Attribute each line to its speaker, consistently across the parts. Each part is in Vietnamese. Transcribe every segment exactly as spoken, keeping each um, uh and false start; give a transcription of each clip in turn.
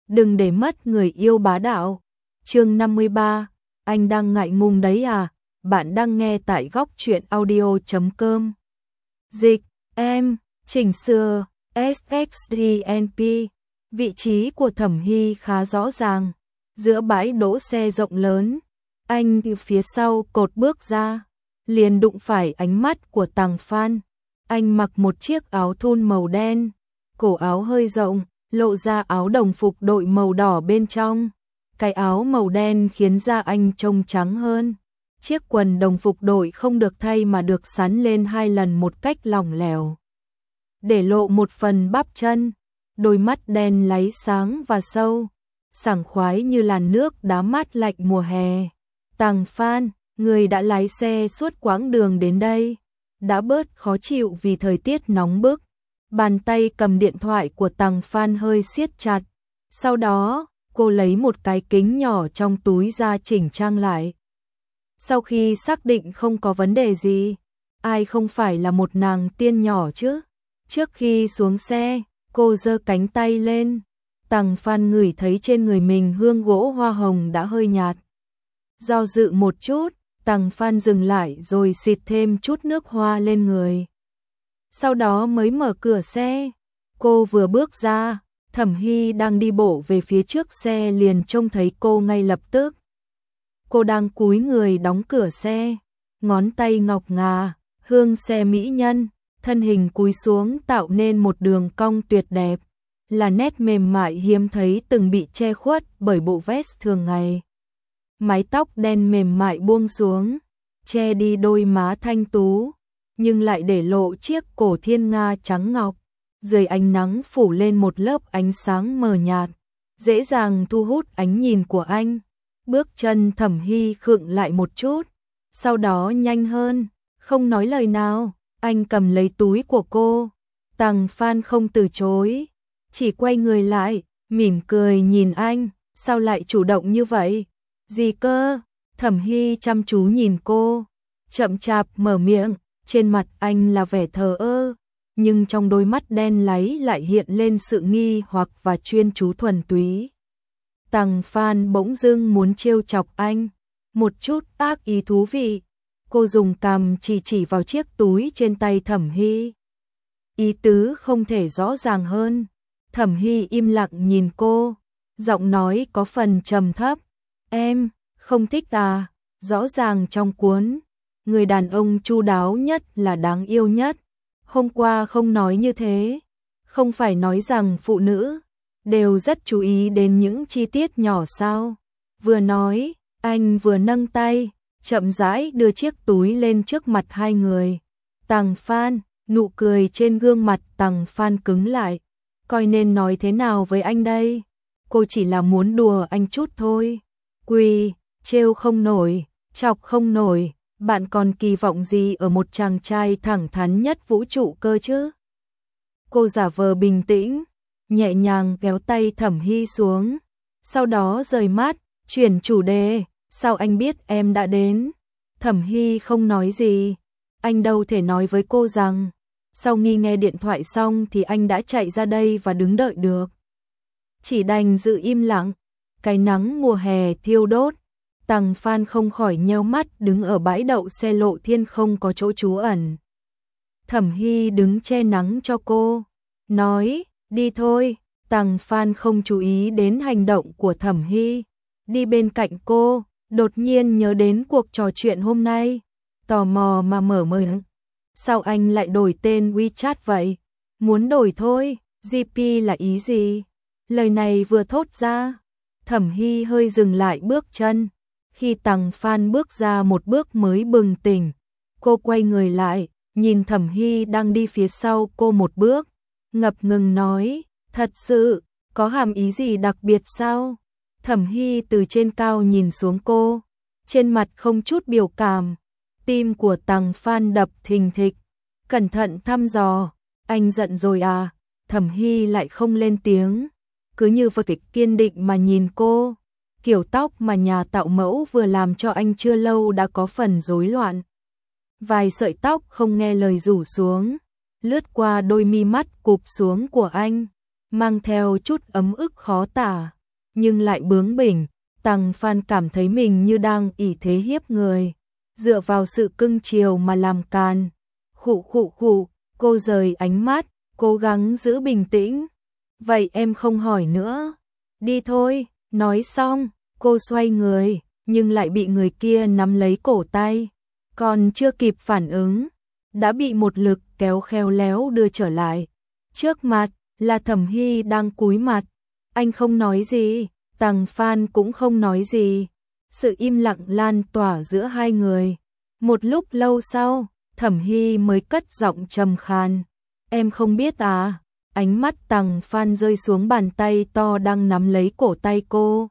Speaker 1: đừng để mất người yêu bá đạo. Chương năm mươi ba, anh đang ngại ngùng đấy à? Bạn đang nghe tại góc truyện audio chấm com. Dịch, em, chỉnh sửa, ét ích tê en pê. Vị trí của Thẩm Hy khá rõ ràng, giữa bãi đỗ xe rộng lớn. Anh từ phía sau cột bước ra, liền đụng phải ánh mắt của Tằng Phan. Anh mặc một chiếc áo thun màu đen, cổ áo hơi rộng, lộ ra áo đồng phục đội màu đỏ bên trong. Cái áo màu đen khiến da anh trông trắng hơn. Chiếc quần đồng phục đội không được thay mà được sắn lên hai lần một cách lỏng lẻo, để lộ một phần bắp chân. Đôi mắt đen láy sáng và sâu, sảng khoái như làn nước đá mát lạnh mùa hè. Tằng Phan, người đã lái xe suốt quãng đường đến đây, đã bớt khó chịu vì thời tiết nóng bức. Bàn tay cầm điện thoại của Tằng Phan hơi siết chặt. Sau đó, cô lấy một cái kính nhỏ trong túi ra chỉnh trang lại. Sau khi xác định không có vấn đề gì, ai không phải là một nàng tiên nhỏ chứ. Trước khi xuống xe, cô giơ cánh tay lên. Tằng Phan ngửi thấy trên người mình hương gỗ hoa hồng đã hơi nhạt. Do dự một chút, Tằng Phan dừng lại rồi xịt thêm chút nước hoa lên người. Sau đó mới mở cửa xe. Cô vừa bước ra, Thẩm Hy đang đi bộ về phía trước xe liền trông thấy cô ngay lập tức. Cô đang cúi người đóng cửa xe, ngón tay ngọc ngà, hương xe mỹ nhân, thân hình cúi xuống tạo nên một đường cong tuyệt đẹp, là nét mềm mại hiếm thấy từng bị che khuất bởi bộ vest thường ngày. Mái tóc đen mềm mại buông xuống, che đi đôi má thanh tú, nhưng lại để lộ chiếc cổ thiên nga trắng ngọc. Dưới ánh nắng phủ lên một lớp ánh sáng mờ nhạt, dễ dàng thu hút ánh nhìn của anh. Bước chân Thẩm Hy khựng lại một chút, sau đó nhanh hơn, không nói lời nào. Anh cầm lấy túi của cô. Tằng Phan không từ chối, chỉ quay người lại, mỉm cười nhìn anh. Sao lại chủ động như vậy? Gì cơ? Thẩm Hy chăm chú nhìn cô, chậm chạp mở miệng. Trên mặt anh là vẻ thờ ơ, nhưng trong đôi mắt đen láy lại hiện lên sự nghi hoặc và chuyên chú thuần túy. Tằng Phan bỗng dưng muốn trêu chọc anh, một chút ác ý thú vị. Cô dùng cằm chỉ chỉ vào chiếc túi trên tay Thẩm Hy. Ý tứ không thể rõ ràng hơn. Thẩm Hy im lặng nhìn cô, giọng nói có phần trầm thấp. Em, không thích à? Rõ ràng trong cuốn, người đàn ông chu đáo nhất là đáng yêu nhất. Hôm qua không nói như thế. Không phải nói rằng phụ nữ đều rất chú ý đến những chi tiết nhỏ sao? Vừa nói, anh vừa nâng tay, chậm rãi đưa chiếc túi lên trước mặt hai người. Tằng Phan, nụ cười trên gương mặt Tằng Phan cứng lại. Coi nên nói thế nào với anh đây? Cô chỉ là muốn đùa anh chút thôi. Quỳ, trêu không nổi, chọc không nổi. Bạn còn kỳ vọng gì ở một chàng trai thẳng thắn nhất vũ trụ cơ chứ? Cô giả vờ bình tĩnh, nhẹ nhàng kéo tay Thẩm Hy xuống. Sau đó rời mắt, chuyển chủ đề. Sao anh biết em đã đến? Thẩm Hy không nói gì. Anh đâu thể nói với cô rằng sau khi nghe điện thoại xong thì anh đã chạy ra đây và đứng đợi được. Chỉ đành giữ im lặng. Cái nắng mùa hè thiêu đốt. Tằng Phan không khỏi nheo mắt đứng ở bãi đậu xe Lộ Thiên không có chỗ trú ẩn. Thẩm Hy đứng che nắng cho cô, nói, đi thôi. Tằng Phan không chú ý đến hành động của Thẩm Hy, đi bên cạnh cô, đột nhiên nhớ đến cuộc trò chuyện hôm nay, tò mò mà mở miệng. Sao anh lại đổi tên WeChat vậy? Muốn đổi thôi, giê pê là ý gì? Lời này vừa thốt ra, Thẩm Hy hơi dừng lại bước chân. Khi Tằng Phan bước ra một bước mới bừng tỉnh, cô quay người lại, nhìn Thẩm Hy đang đi phía sau cô một bước, ngập ngừng nói, thật sự, có hàm ý gì đặc biệt sao? Thẩm Hy từ trên cao nhìn xuống cô, trên mặt không chút biểu cảm. Tim của Tằng Phan đập thình thịch, cẩn thận thăm dò, anh giận rồi à? Thẩm Hy lại không lên tiếng, cứ như vô kịch kiên định mà nhìn cô. Kiểu tóc mà nhà tạo mẫu vừa làm cho anh chưa lâu đã có phần rối loạn. Vài sợi tóc không nghe lời rủ xuống, lướt qua đôi mi mắt cụp xuống của anh, mang theo chút ấm ức khó tả. nhưng lại bướng bỉnh. Tằng Phan cảm thấy mình như đang ỷ thế hiếp người, dựa vào sự cưng chiều mà làm càn. Khụ khụ khụ, cô rời ánh mắt, cố gắng giữ bình tĩnh. Vậy em không hỏi nữa. Đi thôi, nói xong, cô xoay người, nhưng lại bị người kia nắm lấy cổ tay. Còn chưa kịp phản ứng, đã bị một lực kéo khéo léo đưa trở lại. Trước mặt là Thẩm Hy đang cúi mặt. Anh không nói gì, Tằng Phan cũng không nói gì. Sự im lặng lan tỏa giữa hai người. Một lúc lâu sau, Thẩm Hy mới cất giọng trầm khàn. Em không biết à? Ánh mắt Tằng Phan rơi xuống bàn tay to đang nắm lấy cổ tay cô.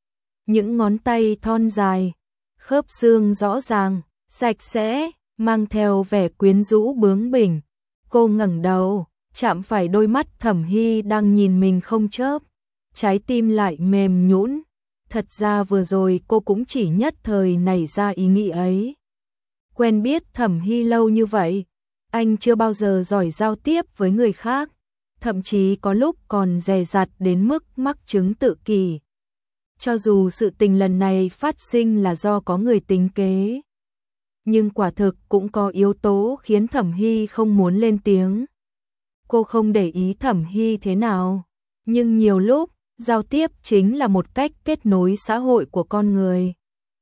Speaker 1: Những ngón tay thon dài, khớp xương rõ ràng, sạch sẽ, mang theo vẻ quyến rũ bướng bỉnh. Cô ngẩng đầu, chạm phải đôi mắt Thẩm Hy đang nhìn mình không chớp. Trái tim lại mềm nhũn. Thật ra vừa rồi cô cũng chỉ nhất thời nảy ra ý nghĩ ấy. Quen biết Thẩm Hy lâu như vậy, anh chưa bao giờ giỏi giao tiếp với người khác, thậm chí có lúc còn dè dặt đến mức mắc chứng tự kỷ. Cho dù sự tình lần này phát sinh là do có người tính kế, nhưng quả thực cũng có yếu tố khiến Thẩm Hy không muốn lên tiếng. Cô không để ý Thẩm Hy thế nào, nhưng nhiều lúc, giao tiếp chính là một cách kết nối xã hội của con người.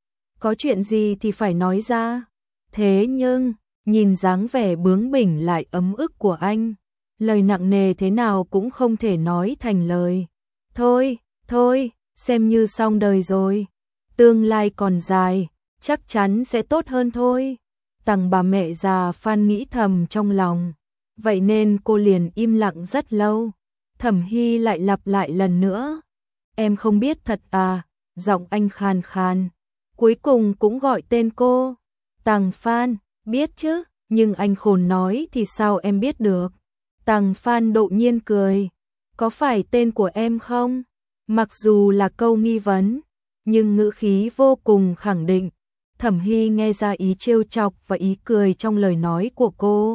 Speaker 1: Có chuyện gì thì phải nói ra. Thế nhưng, nhìn dáng vẻ bướng bỉnh lại ấm ức của anh, lời nặng nề thế nào cũng không thể nói thành lời. Thôi, thôi, xem như xong đời rồi. Tương lai còn dài, chắc chắn sẽ tốt hơn thôi. Tằng bà mẹ già Phan nghĩ thầm trong lòng. Vậy nên cô liền im lặng rất lâu. Thẩm Hy lại lặp lại lần nữa. Em không biết thật à? Giọng anh khàn khàn. Cuối cùng cũng gọi tên cô. Tằng Phan, biết chứ, nhưng anh khôn nói thì sao em biết được. Tằng Phan đột nhiên cười. Có phải tên của em không? Mặc dù là câu nghi vấn, nhưng ngữ khí vô cùng khẳng định. Thẩm Hy nghe ra ý trêu chọc và ý cười trong lời nói của cô.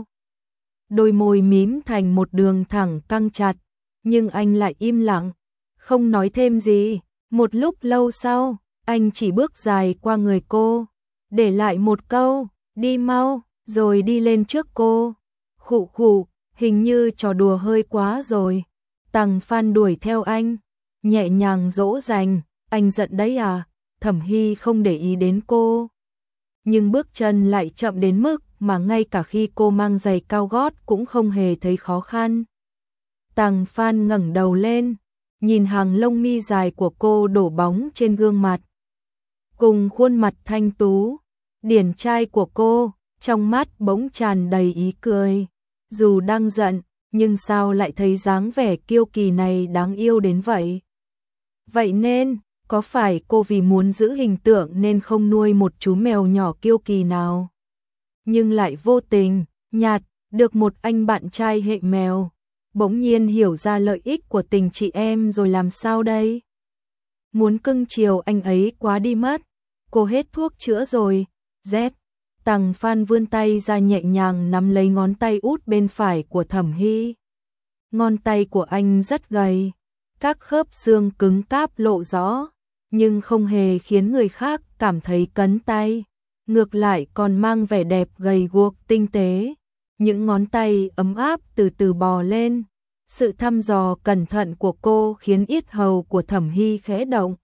Speaker 1: Đôi môi mím thành một đường thẳng căng chặt, nhưng anh lại im lặng, không nói thêm gì. Một lúc lâu sau, anh chỉ bước dài qua người cô, để lại một câu, đi mau, rồi đi lên trước cô. Khụ khụ, hình như trò đùa hơi quá rồi. Tằng Phan đuổi theo anh, nhẹ nhàng dỗ dành, anh giận đấy à? Thẩm Hy không để ý đến cô, nhưng bước chân lại chậm đến mức mà ngay cả khi cô mang giày cao gót cũng không hề thấy khó khăn. Tằng Phan ngẩng đầu lên, nhìn hàng lông mi dài của cô đổ bóng trên gương mặt, cùng khuôn mặt thanh tú, điển trai của cô, trong mắt bỗng tràn đầy ý cười. Dù đang giận, nhưng sao lại thấy dáng vẻ kiêu kỳ này đáng yêu đến vậy? Vậy nên, có phải cô vì muốn giữ hình tượng nên không nuôi một chú mèo nhỏ kiêu kỳ nào? Nhưng lại vô tình, nhặt được một anh bạn trai hệ mèo. Bỗng nhiên hiểu ra lợi ích của tình chị em rồi làm sao đây? Muốn cưng chiều anh ấy quá đi mất. Cô hết thuốc chữa rồi. Z. Tằng Phan vươn tay ra nhẹ nhàng nắm lấy ngón tay út bên phải của Thẩm Hy. Ngón tay của anh rất gầy, các khớp xương cứng cáp lộ rõ, nhưng không hề khiến người khác cảm thấy cấn tay. Ngược lại còn mang vẻ đẹp gầy guộc tinh tế. Những ngón tay ấm áp từ từ bò lên. Sự thăm dò cẩn thận của cô khiến yết hầu của Thẩm Hy khẽ động.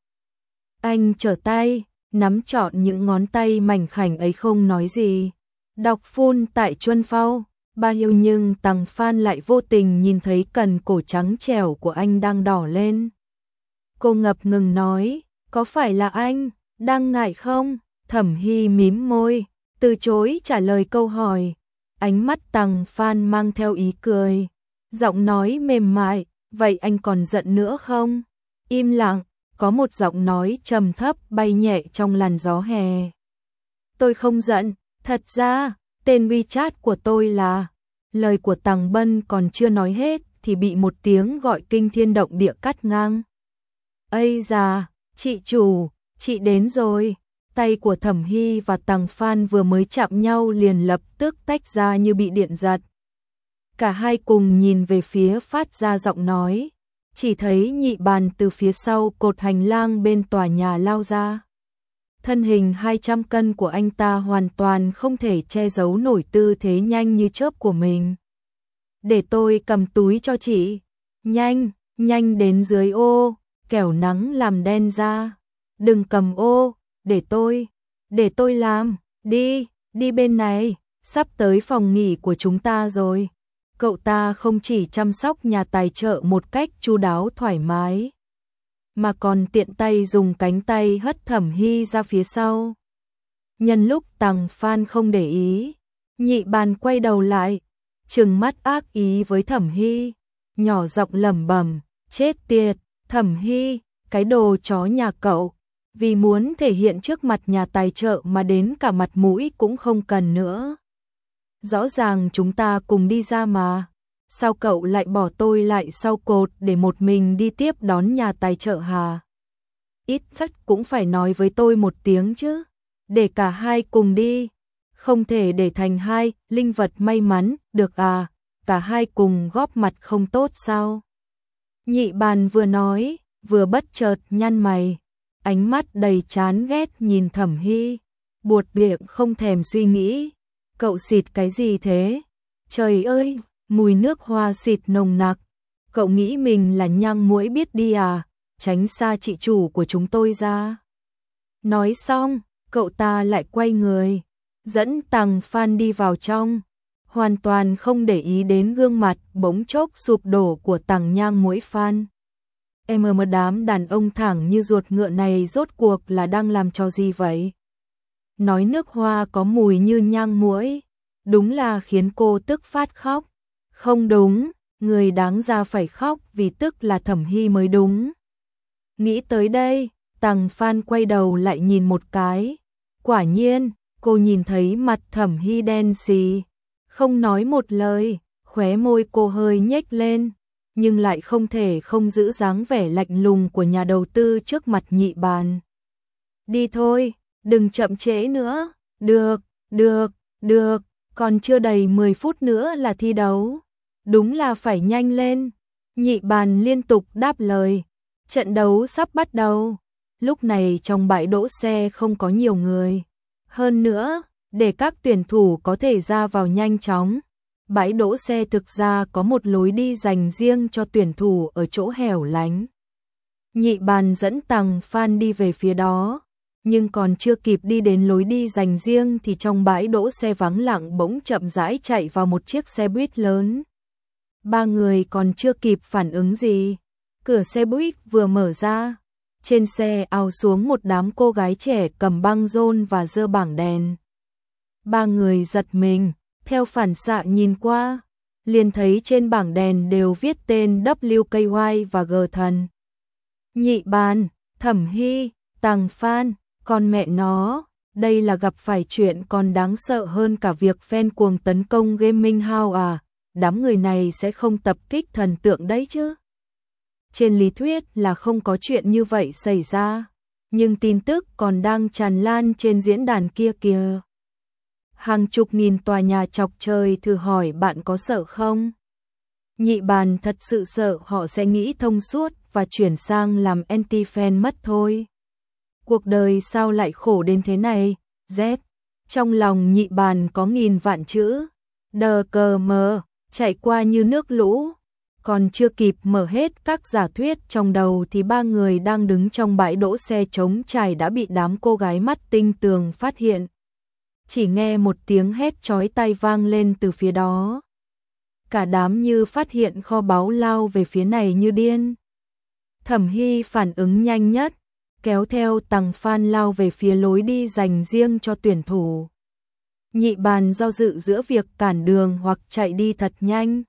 Speaker 1: Anh trở tay, nắm trọn những ngón tay mảnh khảnh ấy không nói gì. Đọc phun tại Chuân Phao, ba yêu nhưng Tằng Phan lại vô tình nhìn thấy cần cổ trắng trẻo của anh đang đỏ lên. Cô ngập ngừng nói, có phải là anh, đang ngại không? Thẩm Hy mím môi, từ chối trả lời câu hỏi. Ánh mắt Tằng Phan mang theo ý cười, giọng nói mềm mại, vậy anh còn giận nữa không? Im lặng, có một giọng nói trầm thấp bay nhẹ trong làn gió hè. Tôi không giận, thật ra, tên WeChat của tôi là... Lời của Tằng Bân còn chưa nói hết thì bị một tiếng gọi kinh thiên động địa cắt ngang. Ây da, chị chủ, chị đến rồi. Tay của Thẩm Hy và Tằng Phan vừa mới chạm nhau liền lập tức tách ra như bị điện giật. Cả hai cùng nhìn về phía phát ra giọng nói. chỉ thấy Nhị Bàn từ phía sau cột hành lang bên tòa nhà lao ra. Thân hình hai trăm cân của anh ta hoàn toàn không thể che giấu nổi tư thế nhanh như chớp của mình. Để tôi cầm túi cho chị. Nhanh, nhanh đến dưới ô, kẻo nắng làm đen da. Đừng cầm ô, để tôi, để tôi làm. Đi, đi bên này, sắp tới phòng nghỉ của chúng ta rồi. Cậu ta không chỉ chăm sóc nhà tài trợ một cách chu đáo thoải mái, mà còn tiện tay dùng cánh tay hất Thẩm Hy ra phía sau. Nhân lúc Tằng Phan không để ý, Nhị Bàn quay đầu lại, trừng mắt ác ý với Thẩm Hy, nhỏ giọng lẩm bẩm, chết tiệt, Thẩm Hy, cái đồ chó nhà cậu, vì muốn thể hiện trước mặt nhà tài trợ mà đến cả mặt mũi cũng không cần nữa. Rõ ràng chúng ta cùng đi ra mà, sao cậu lại bỏ tôi lại sau cột để một mình đi tiếp đón nhà tài trợ hả? Ít nhất cũng phải nói với tôi một tiếng chứ, để cả hai cùng đi, không thể để thành hai linh vật may mắn, được à, cả hai cùng góp mặt không tốt sao? Nhị Bàn vừa nói, vừa bất chợt nhăn mày, ánh mắt đầy chán ghét nhìn Thẩm Hy, buột miệng không thèm suy nghĩ. Cậu xịt cái gì thế? Trời ơi, mùi nước hoa xịt nồng nặc. Cậu nghĩ mình là nhang muỗi biết đi à? Tránh xa chị chủ của chúng tôi ra. Nói xong, cậu ta lại quay người, dẫn Tằng Phan đi vào trong, hoàn toàn không để ý đến gương mặt bỗng chốc sụp đổ của Tằng Nhang Muỗi Phan. Em ở một đám đàn ông thẳng như ruột ngựa này rốt cuộc là đang làm trò gì vậy? Nói nước hoa có mùi như nhang muỗi, đúng là khiến cô tức phát khóc. Không đúng, người đáng ra phải khóc vì tức là Thẩm Hy mới đúng. Nghĩ tới đây, Tằng Phan quay đầu lại nhìn một cái. Quả nhiên, cô nhìn thấy mặt Thẩm Hy đen xì, không nói một lời, khóe môi cô hơi nhếch lên, nhưng lại không thể không giữ dáng vẻ lạnh lùng của nhà đầu tư trước mặt Nhị Bàn. Đi thôi, đừng chậm trễ nữa. Được, được, được, còn chưa đầy mười phút nữa là thi đấu. Đúng là phải nhanh lên. Nhị Bàn liên tục đáp lời. Trận đấu sắp bắt đầu. Lúc này trong bãi đỗ xe không có nhiều người. Hơn nữa, để các tuyển thủ có thể ra vào nhanh chóng, bãi đỗ xe thực ra có một lối đi dành riêng cho tuyển thủ ở chỗ hẻo lánh. Nhị Bàn dẫn Tằng Phan đi về phía đó, nhưng còn chưa kịp đi đến lối đi dành riêng thì trong bãi đỗ xe vắng lặng bỗng chậm rãi chạy vào một chiếc xe buýt lớn. Ba người còn chưa kịp phản ứng gì, cửa xe buýt vừa mở ra, trên xe ào xuống một đám cô gái trẻ cầm băng rôn và giơ bảng đèn. Ba người giật mình, theo phản xạ nhìn qua, liền thấy trên bảng đèn đều viết tên W K Y và G Thần. Nhị Bàn, Thẩm Hy, Tằng Phan, con mẹ nó, đây là gặp phải chuyện còn đáng sợ hơn cả việc fan cuồng tấn công Gaming House à, đám người này sẽ không tập kích thần tượng đấy chứ. Trên lý thuyết là không có chuyện như vậy xảy ra, nhưng tin tức còn đang tràn lan trên diễn đàn kia kìa. Hàng chục nghìn tòa nhà chọc trời thử hỏi bạn có sợ không? Nhị Bàn thật sự sợ họ sẽ nghĩ thông suốt và chuyển sang làm anti-fan mất thôi. Cuộc đời sao lại khổ đến thế này, Z. Trong lòng Nhị Bàn có nghìn vạn chữ, đờ cờ mờ, chạy qua như nước lũ. Còn chưa kịp mở hết các giả thuyết trong đầu thì ba người đang đứng trong bãi đỗ xe trống trải đã bị đám cô gái mắt tinh tường phát hiện. Chỉ nghe một tiếng hét chói tai vang lên từ phía đó. Cả đám như phát hiện kho báu lao về phía này như điên. Thẩm Hy phản ứng nhanh nhất, kéo theo Tằng Phan lao về phía lối đi dành riêng cho tuyển thủ. Nhị Bàn do dự giữa việc cản đường hoặc chạy đi thật nhanh.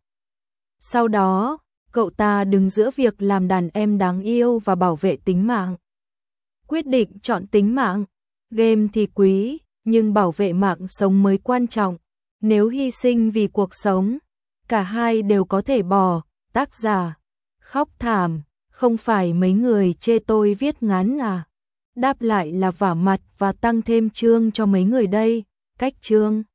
Speaker 1: Sau đó, cậu ta đứng giữa việc làm đàn em đáng yêu và bảo vệ tính mạng. Quyết định chọn tính mạng, game thì quý, nhưng bảo vệ mạng sống mới quan trọng. Nếu hy sinh vì cuộc sống, cả hai đều có thể bỏ. Tác giả, khóc thảm, không phải mấy người chê tôi viết ngắn à? Đáp lại là vả mặt và tăng thêm chương cho mấy người đây. Cách chương